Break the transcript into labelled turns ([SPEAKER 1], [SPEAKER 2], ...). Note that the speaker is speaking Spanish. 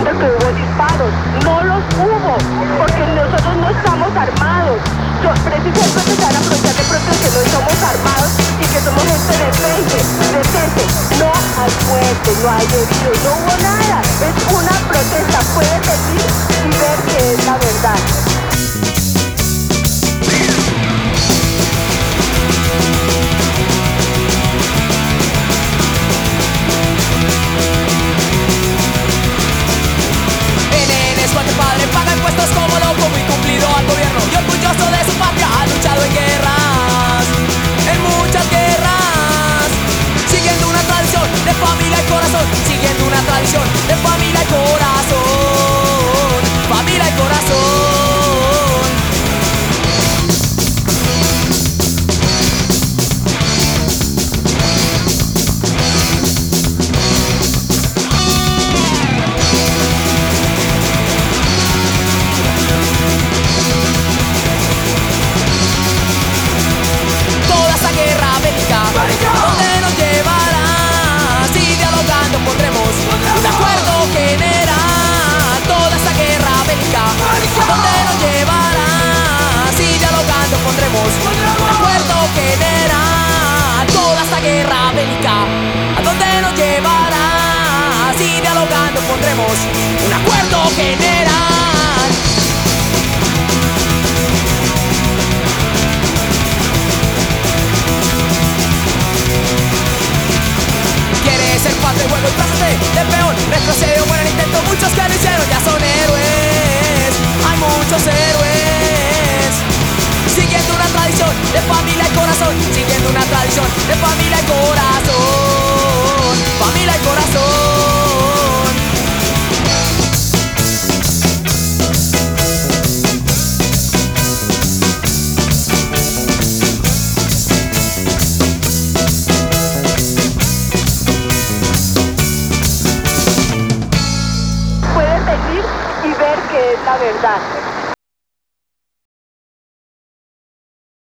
[SPEAKER 1] diciendo que hubo disparos. No los hubo, porque nosotros no estamos armados. Precisamente se van a aprovechar de pronto que no somos armados y que somos gente decente. No hay muertes, no hay heridos, no hubo nada. Es una protesta. Puede venir y ver que es la verdad.
[SPEAKER 2] Cuando el padre paga impuestos como loco, muy cumplido al gobierno y orgulloso de su patria, ha luchado en guerras, en muchas guerras, siguiendo una tradición de familia y corazón, siguiendo una tradición de familia y corazón, familia y corazón. ¿Dónde nos llevará? Si dialogando pondremos un acuerdo general. Toda esta guerra bélica, ¿a dónde nos llevará? Si dialogando pondremos un acuerdo general. Toda esta guerra bélica, ¿a dónde nos llevará? Si dialogando pondremos un acuerdo general. Quieres ser padre, juego y plásate de peón. Retrocede un buen intento, muchos que lo hicieron ya son héroes. Hay muchos héroes. Siguiendo una tradición de familia y corazón, siguiendo una tradición de familia y corazón, familia y corazón.
[SPEAKER 1] Pueden venir y ver que es la verdad.